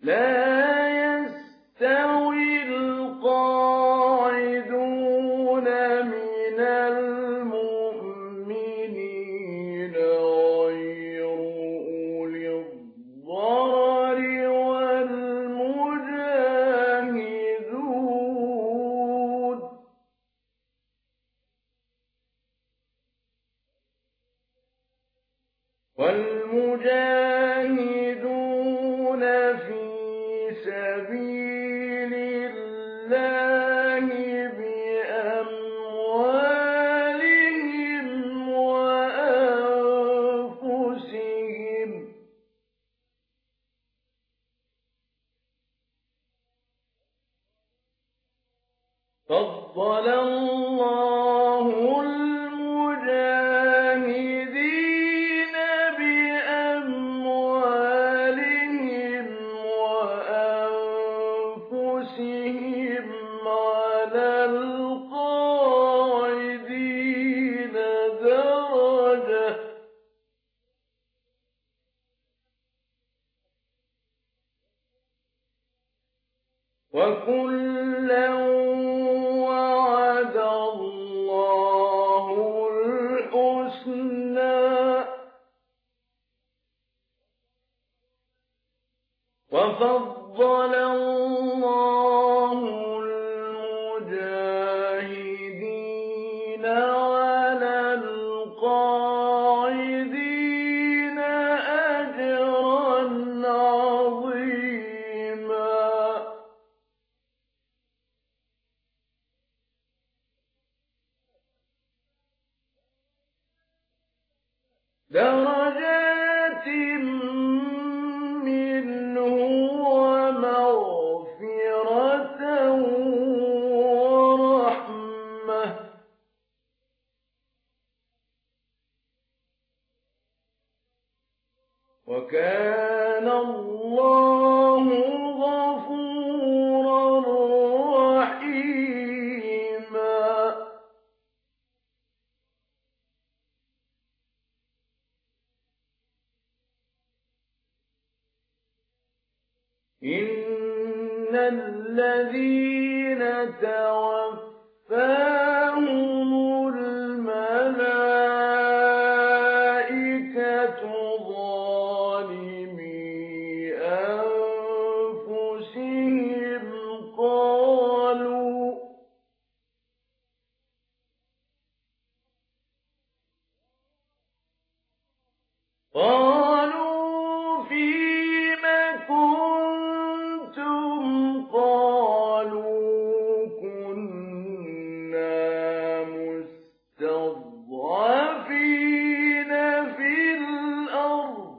لا يستوي القاعدون من المؤمنين غير أولي الضرر والمجاهدون في سبيل الله بأموالهم وأنفسهم فضل الله المجاهدين بأموالهم وأنفسهم على القاعدين درجة وكلا وعد الله الحسنى وفضل الله المجاهدين على القاعدين أجرا عظيما درجات منه ومغفرة ورحمة وكان الله غفورا رحيما إن الذين توفاهم الملائكة ظالمي أنفسهم قالوا فيم كنتم قالوا كنا مستضعفين في الأرض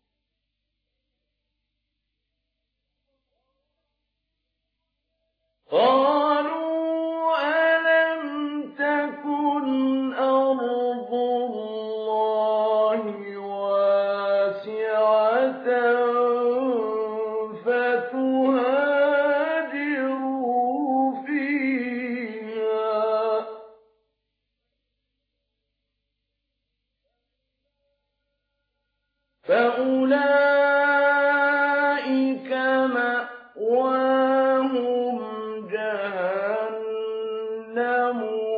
قالوا ألم تكن أرض الله واسعة فتهاجروا فيها فأولئك مأواهم جهنم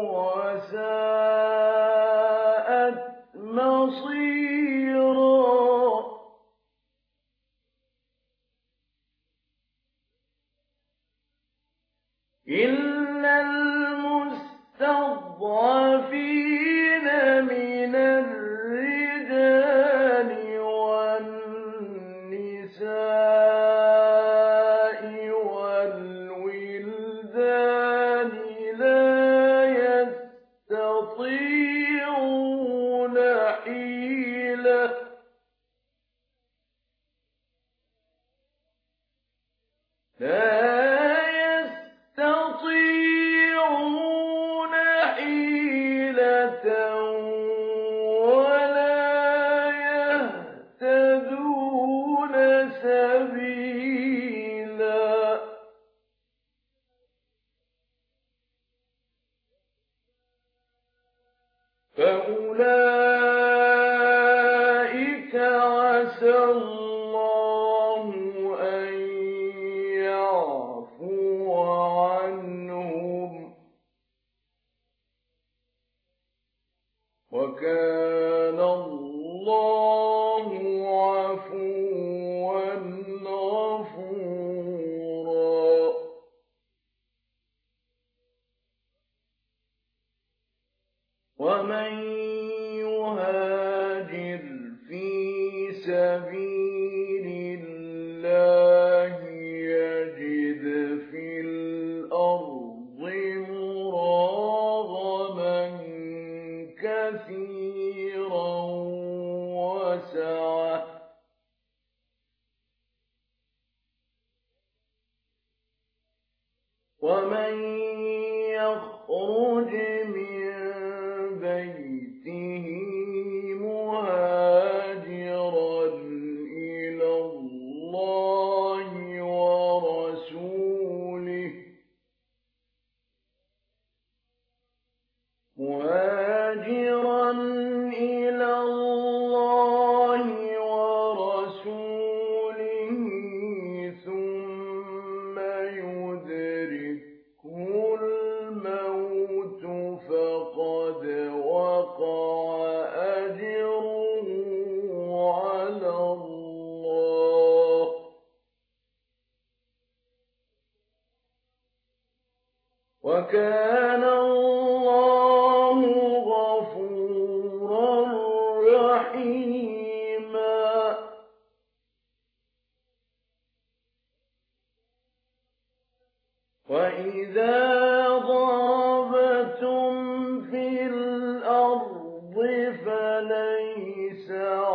وساءت مصيرا إلا المستضعفين من الرجال والنساء والولدان لا يستطيعون حيلة ولا يهتدون سبيلا فأولئك عسى الله أن ومن يخرج من بيته مهاجرا إلى الله ورسوله ثم يدركه الموت فقد وقع أجره على الله وكان الله غفورا رحيما. وإذا ضربتم في الأرض فليس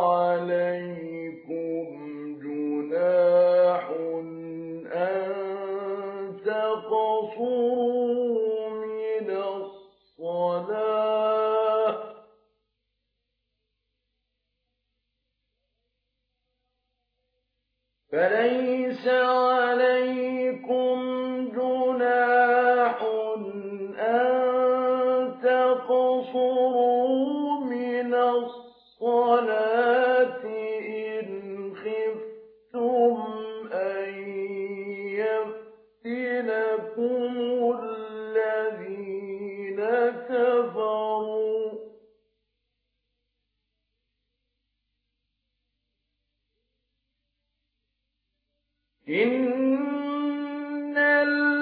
عليكم جناح أن تقصروا من الصلاة فليس عليكم جناح أن تقصروا من الصلاة إن خفتم أن يفتنكم الذين كفروا إن